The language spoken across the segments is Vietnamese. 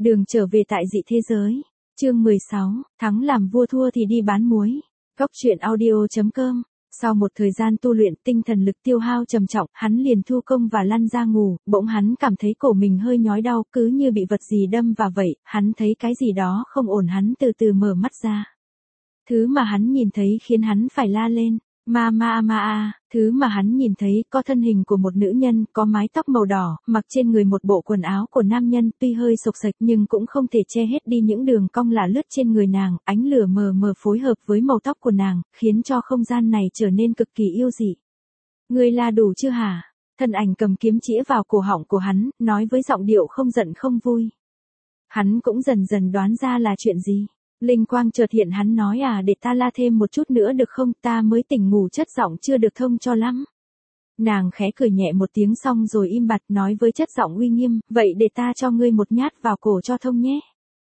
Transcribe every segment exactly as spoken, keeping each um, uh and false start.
Đường trở về tại dị thế giới. Chương mười sáu, thắng làm vua thua thì đi bán muối. Cốc truyện audio chấm com. Sau một thời gian tu luyện, tinh thần lực tiêu hao trầm trọng, hắn liền thu công và lăn ra ngủ, bỗng hắn cảm thấy cổ mình hơi nhói đau, cứ như bị vật gì đâm vào vậy, hắn thấy cái gì đó không ổn, hắn từ từ mở mắt ra. Thứ mà hắn nhìn thấy khiến hắn phải la lên, ma ma ma a, thứ mà hắn nhìn thấy có thân hình của một nữ nhân, có mái tóc màu đỏ, mặc trên người một bộ quần áo của nam nhân, tuy hơi xộc xệch nhưng cũng không thể che hết đi những đường cong lả lướt trên người nàng, ánh lửa mờ mờ phối hợp với màu tóc của nàng, khiến cho không gian này trở nên cực kỳ yêu dị. Ngươi la đủ chưa hả? Thân ảnh cầm kiếm chĩa vào cổ họng của hắn, nói với giọng điệu không giận không vui. Hắn cũng dần dần đoán ra là chuyện gì. Linh quang chợt hiện, hắn nói à, để ta la thêm một chút nữa được không, ta mới tỉnh ngủ, chất giọng chưa được thông cho lắm. Nàng khẽ cười nhẹ một tiếng xong rồi im bặt, nói với chất giọng uy nghiêm, vậy để ta cho ngươi một nhát vào cổ cho thông nhé.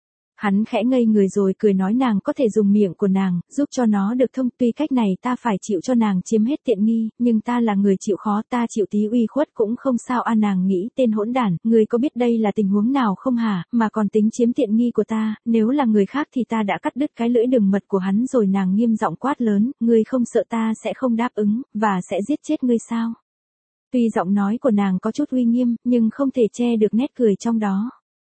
Hắn khẽ ngây người rồi cười nói nàng có thể dùng miệng của nàng, giúp cho nó được thông, tuy cách này ta phải chịu cho nàng chiếm hết tiện nghi, nhưng ta là người chịu khó, ta chịu tí uy khuất cũng không sao a. Nàng nghĩ tên hỗn đản, ngươi có biết đây là tình huống nào không hả, mà còn tính chiếm tiện nghi của ta, nếu là người khác thì ta đã cắt đứt cái lưỡi đường mật của hắn rồi. Nàng nghiêm giọng quát lớn, ngươi không sợ ta sẽ không đáp ứng, và sẽ giết chết ngươi sao? Tuy giọng nói của nàng có chút uy nghiêm, nhưng không thể che được nét cười trong đó.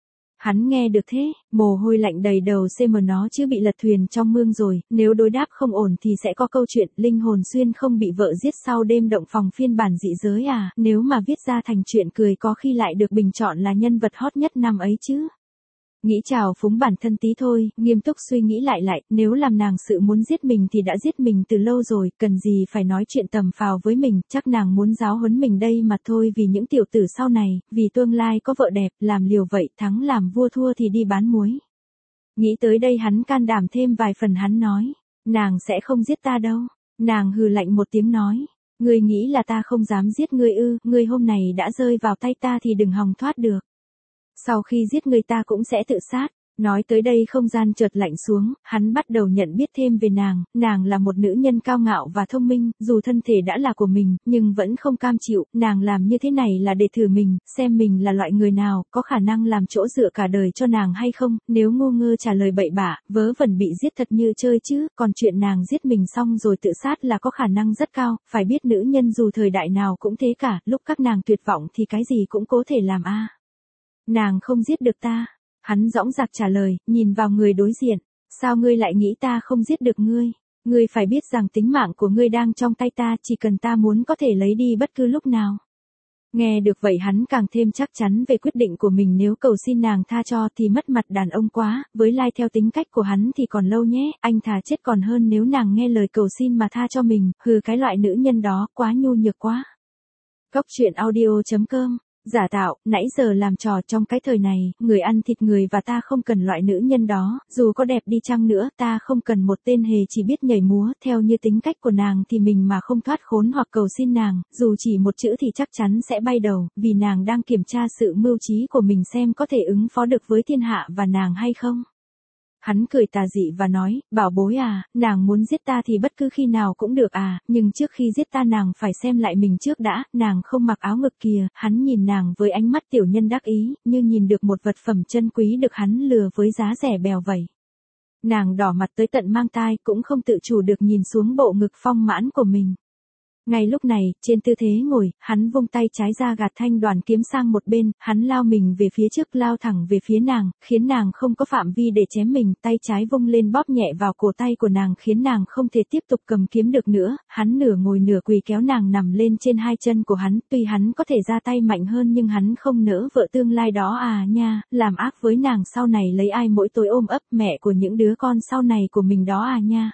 Hắn nghe được thế, mồ hôi lạnh đầy đầu, xem nó chứ bị lật thuyền trong mương rồi, nếu đối đáp không ổn thì sẽ có câu chuyện linh hồn xuyên không bị vợ giết sau đêm động phòng phiên bản dị giới à, nếu mà viết ra thành chuyện cười có khi lại được bình chọn là nhân vật hot nhất năm ấy chứ. Nghĩ trào phúng bản thân tí thôi, nghiêm túc suy nghĩ lại lại, nếu làm nàng sự muốn giết mình thì đã giết mình từ lâu rồi, cần gì phải nói chuyện tầm phào với mình, chắc nàng muốn giáo huấn mình đây mà thôi, vì những tiểu tử sau này, vì tương lai có vợ đẹp, làm liều vậy, thắng làm vua thua thì đi bán muối. Nghĩ tới đây hắn can đảm thêm vài phần, hắn nói, nàng sẽ không giết ta đâu. Nàng hừ lạnh một tiếng nói, ngươi nghĩ là ta không dám giết ngươi ư, ngươi hôm này đã rơi vào tay ta thì đừng hòng thoát được. Sau khi giết người ta cũng sẽ tự sát. Nói tới đây không gian chợt lạnh xuống, hắn bắt đầu nhận biết thêm về nàng, nàng là một nữ nhân cao ngạo và thông minh, dù thân thể đã là của mình, nhưng vẫn không cam chịu, nàng làm như thế này là để thử mình, xem mình là loại người nào, có khả năng làm chỗ dựa cả đời cho nàng hay không, nếu ngu ngơ trả lời bậy bạ, vớ vẩn bị giết thật như chơi chứ, còn chuyện nàng giết mình xong rồi tự sát là có khả năng rất cao, phải biết nữ nhân dù thời đại nào cũng thế cả, lúc các nàng tuyệt vọng thì cái gì cũng có thể làm a. Nàng không giết được ta. Hắn dõng dạc trả lời, nhìn vào người đối diện. Sao ngươi lại nghĩ ta không giết được ngươi? Ngươi phải biết rằng tính mạng của ngươi đang trong tay ta, chỉ cần ta muốn có thể lấy đi bất cứ lúc nào. Nghe được vậy hắn càng thêm chắc chắn về quyết định của mình, nếu cầu xin nàng tha cho thì mất mặt đàn ông quá, với lai theo tính cách của hắn thì còn lâu nhé, anh thà chết còn hơn nếu nàng nghe lời cầu xin mà tha cho mình, hừ cái loại nữ nhân đó quá nhu nhược quá. Cốc truyện audio chấm com. Giả tạo, nãy giờ làm trò trong cái thời này, người ăn thịt người và ta không cần loại nữ nhân đó, dù có đẹp đi chăng nữa, ta không cần một tên hề chỉ biết nhảy múa, theo như tính cách của nàng thì mình mà không thoát khốn hoặc cầu xin nàng, dù chỉ một chữ thì chắc chắn sẽ bay đầu, vì nàng đang kiểm tra sự mưu trí của mình xem có thể ứng phó được với thiên hạ và nàng hay không. Hắn cười tà dị và nói, bảo bối à, nàng muốn giết ta thì bất cứ khi nào cũng được à, nhưng trước khi giết ta nàng phải xem lại mình trước đã, nàng không mặc áo ngực kìa. Hắn nhìn nàng với ánh mắt tiểu nhân đắc ý, như nhìn được một vật phẩm chân quý được hắn lừa với giá rẻ bèo vậy. Nàng đỏ mặt tới tận mang tai, cũng không tự chủ được nhìn xuống bộ ngực phong mãn của mình. Ngay lúc này, trên tư thế ngồi, hắn vung tay trái ra gạt thanh đoàn kiếm sang một bên, hắn lao mình về phía trước, lao thẳng về phía nàng, khiến nàng không có phạm vi để chém mình, tay trái vung lên bóp nhẹ vào cổ tay của nàng khiến nàng không thể tiếp tục cầm kiếm được nữa, hắn nửa ngồi nửa quỳ kéo nàng nằm lên trên hai chân của hắn, tuy hắn có thể ra tay mạnh hơn nhưng hắn không nỡ vợ tương lai đó à nha, làm ác với nàng sau này lấy ai mỗi tối ôm ấp mẹ của những đứa con sau này của mình đó à nha.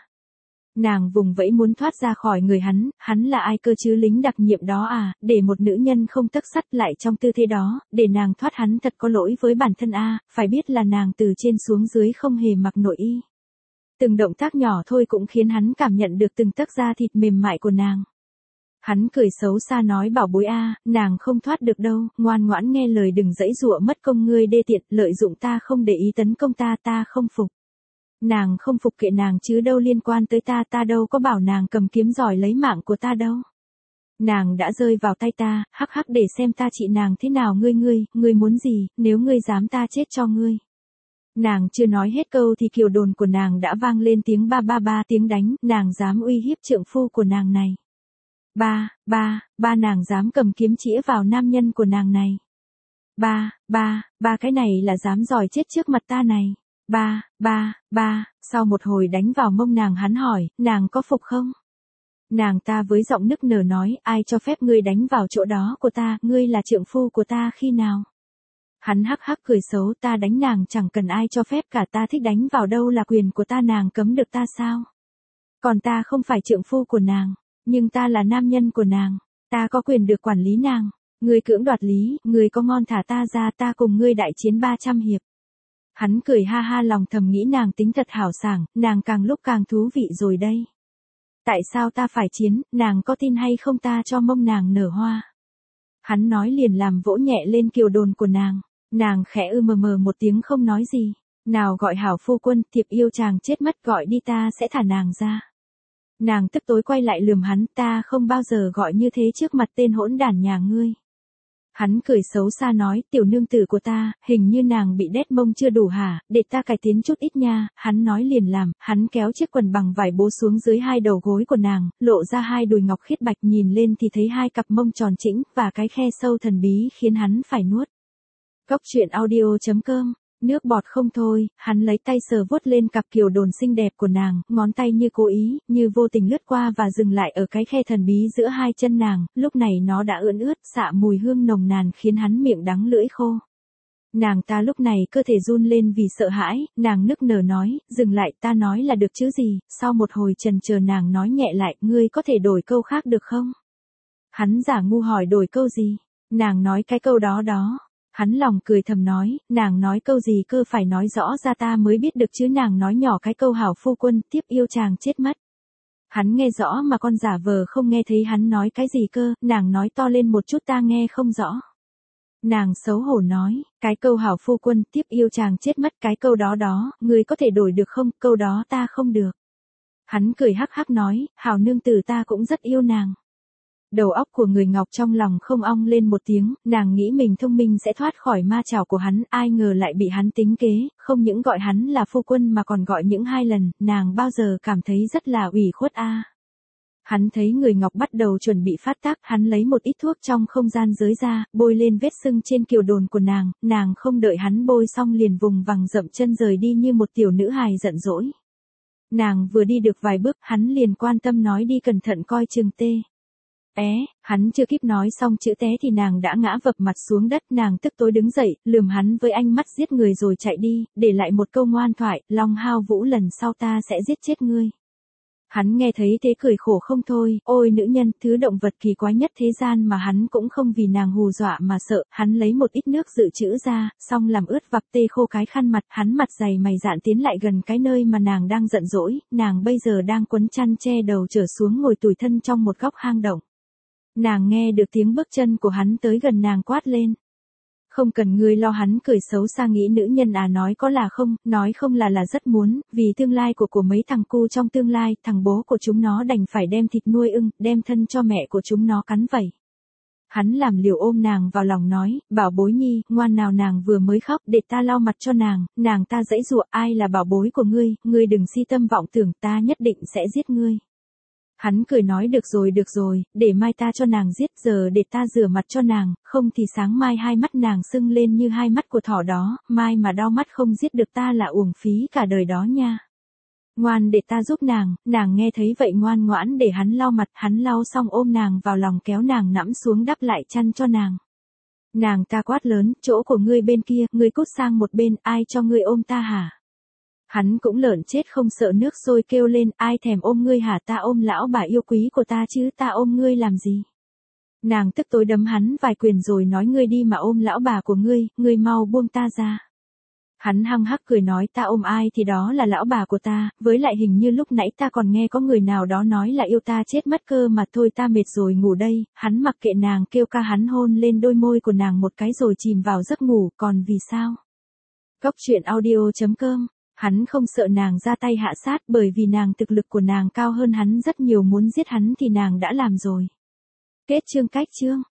Nàng vùng vẫy muốn thoát ra khỏi người hắn, hắn là ai cơ chứ, lính đặc nhiệm đó à, để một nữ nhân không tấc sắt lại trong tư thế đó, để nàng thoát hắn thật có lỗi với bản thân a, à, phải biết là nàng từ trên xuống dưới không hề mặc nội y. Từng động tác nhỏ thôi cũng khiến hắn cảm nhận được từng tấc da thịt mềm mại của nàng. Hắn cười xấu xa nói bảo bối a, à, nàng không thoát được đâu, ngoan ngoãn nghe lời đừng dãy dụa mất công, ngươi đê tiện, lợi dụng ta không để ý tấn công ta, ta không phục. Nàng không phục kệ nàng chứ đâu liên quan tới ta, ta đâu có bảo nàng cầm kiếm giỏi lấy mạng của ta đâu. Nàng đã rơi vào tay ta, hắc hắc để xem ta trị nàng thế nào. Ngươi ngươi, ngươi muốn gì, nếu ngươi dám ta chết cho ngươi. Nàng chưa nói hết câu thì kiều đồn của nàng đã vang lên tiếng ba ba ba tiếng đánh, nàng dám uy hiếp trượng phu của nàng này. Ba, ba, ba nàng dám cầm kiếm chĩa vào nam nhân của nàng này. Ba, ba, ba cái này là dám giỏi chết trước mặt ta này. Ba, ba, ba, sau một hồi đánh vào mông nàng hắn hỏi, nàng có phục không? Nàng ta với giọng nức nở nói, ai cho phép ngươi đánh vào chỗ đó của ta, ngươi là trượng phu của ta khi nào? Hắn hắc hắc cười xấu, ta đánh nàng chẳng cần ai cho phép cả, ta thích đánh vào đâu là quyền của ta, nàng cấm được ta sao? Còn ta không phải trượng phu của nàng, nhưng ta là nam nhân của nàng, ta có quyền được quản lý nàng. Ngươi cưỡng đoạt lý, ngươi có ngon thả ta ra, ta cùng ngươi đại chiến ba trăm hiệp. Hắn cười ha ha, lòng thầm nghĩ nàng tính thật hảo sảng, nàng càng lúc càng thú vị rồi đây. Tại sao ta phải chiến, nàng có tin hay không ta cho mông nàng nở hoa. Hắn nói liền làm vỗ nhẹ lên kiều đồn của nàng, nàng khẽ ư mờ mờ một tiếng không nói gì. Nào gọi hảo phu quân, thiệp yêu chàng chết mất, gọi đi ta sẽ thả nàng ra. Nàng tức tối quay lại lườm hắn, ta không bao giờ gọi như thế trước mặt tên hỗn đản nhà ngươi. Hắn cười xấu xa nói, tiểu nương tử của ta, hình như nàng bị đét mông chưa đủ hả, để ta cải tiến chút ít nha. Hắn nói liền làm, hắn kéo chiếc quần bằng vải bố xuống dưới hai đầu gối của nàng, lộ ra hai đùi ngọc khiết bạch, nhìn lên thì thấy hai cặp mông tròn chỉnh, và cái khe sâu thần bí khiến hắn phải nuốt. Góc truyện audio chấm com. Nước bọt không thôi, hắn lấy tay sờ vuốt lên cặp kiều đồn xinh đẹp của nàng, ngón tay như cố ý, như vô tình lướt qua và dừng lại ở cái khe thần bí giữa hai chân nàng, lúc này nó đã ưỡn ướt, xạ mùi hương nồng nàn khiến hắn miệng đắng lưỡi khô. Nàng ta lúc này cơ thể run lên vì sợ hãi, nàng nức nở nói, dừng lại, ta nói là được chứ gì. Sau một hồi chần chờ nàng nói nhẹ lại, ngươi có thể đổi câu khác được không? Hắn giả ngu hỏi đổi câu gì? Nàng nói cái câu đó đó. Hắn lòng cười thầm nói, nàng nói câu gì cơ, phải nói rõ ra ta mới biết được chứ. Nàng nói nhỏ cái câu hảo phu quân, tiếp yêu chàng chết mất. Hắn nghe rõ mà con giả vờ không nghe thấy hắn nói cái gì cơ, nàng nói to lên một chút ta nghe không rõ. Nàng xấu hổ nói, cái câu hảo phu quân, tiếp yêu chàng chết mất, cái câu đó đó, ngươi có thể đổi được không, câu đó ta không được. Hắn cười hắc hắc nói, hảo nương tử ta cũng rất yêu nàng. Đầu óc của người ngọc trong lòng không ong lên một tiếng, nàng nghĩ mình thông minh sẽ thoát khỏi ma chảo của hắn, ai ngờ lại bị hắn tính kế, không những gọi hắn là phu quân mà còn gọi những hai lần, nàng bao giờ cảm thấy rất là ủy khuất a. À. Hắn thấy người ngọc bắt đầu chuẩn bị phát tác, hắn lấy một ít thuốc trong không gian giới ra, bôi lên vết sưng trên kiều đồn của nàng, nàng không đợi hắn bôi xong liền vùng vằng dậm chân rời đi như một tiểu nữ hài giận dỗi. Nàng vừa đi được vài bước, hắn liền quan tâm nói đi cẩn thận coi chừng tê. Té, hắn chưa kịp nói xong chữ té thì nàng đã ngã vập mặt xuống đất, nàng tức tối đứng dậy, lườm hắn với ánh mắt giết người rồi chạy đi, để lại một câu ngoan thoại, Long Hao Vũ lần sau ta sẽ giết chết ngươi. Hắn nghe thấy thế cười khổ không thôi, ôi nữ nhân, thứ động vật kỳ quái nhất thế gian mà hắn cũng không vì nàng hù dọa mà sợ, hắn lấy một ít nước dự trữ ra, xong làm ướt vặt tê khô cái khăn mặt, hắn mặt dày mày dạn tiến lại gần cái nơi mà nàng đang giận dỗi, nàng bây giờ đang quấn chăn che đầu trở xuống ngồi tủi thân trong một góc hang động. Nàng nghe được tiếng bước chân của hắn tới gần, nàng quát lên. Không cần ngươi lo, hắn cười xấu xa nghĩ nữ nhân à, nói có là không, nói không là là rất muốn, vì tương lai của của mấy thằng cu trong tương lai, thằng bố của chúng nó đành phải đem thịt nuôi ưng, đem thân cho mẹ của chúng nó cắn vẩy. Hắn làm liều ôm nàng vào lòng nói, bảo bối nhi, ngoan nào, nàng vừa mới khóc, để ta lau mặt cho nàng, nàng ta giãy giụa, ai là bảo bối của ngươi, ngươi đừng si tâm vọng tưởng, ta nhất định sẽ giết ngươi. Hắn cười nói được rồi được rồi, để mai ta cho nàng giết, giờ để ta rửa mặt cho nàng, không thì sáng mai hai mắt nàng sưng lên như hai mắt của thỏ đó, mai mà đau mắt không giết được ta là uổng phí cả đời đó nha. Ngoan để ta giúp nàng, nàng nghe thấy vậy ngoan ngoãn để hắn lau mặt, hắn lau xong ôm nàng vào lòng kéo nàng nẫm xuống đắp lại chăn cho nàng. Nàng ta quát lớn, chỗ của ngươi bên kia, ngươi cút sang một bên, ai cho ngươi ôm ta hả? Hắn cũng lợn chết không sợ nước sôi kêu lên, ai thèm ôm ngươi hả, ta ôm lão bà yêu quý của ta chứ, ta ôm ngươi làm gì? Nàng tức tối đấm hắn vài quyền rồi nói, ngươi đi mà ôm lão bà của ngươi, ngươi mau buông ta ra. Hắn hăng hắc cười nói, ta ôm ai thì đó là lão bà của ta, với lại hình như lúc nãy ta còn nghe có người nào đó nói là yêu ta chết mất cơ mà, thôi ta mệt rồi ngủ đây. Hắn mặc kệ nàng kêu ca, hắn hôn lên đôi môi của nàng một cái rồi chìm vào giấc ngủ, còn vì sao? Góc truyện audio chấm com. Hắn không sợ nàng ra tay hạ sát, bởi vì nàng thực lực của nàng cao hơn hắn rất nhiều, muốn giết hắn thì nàng đã làm rồi. Kết chương. Cách chương.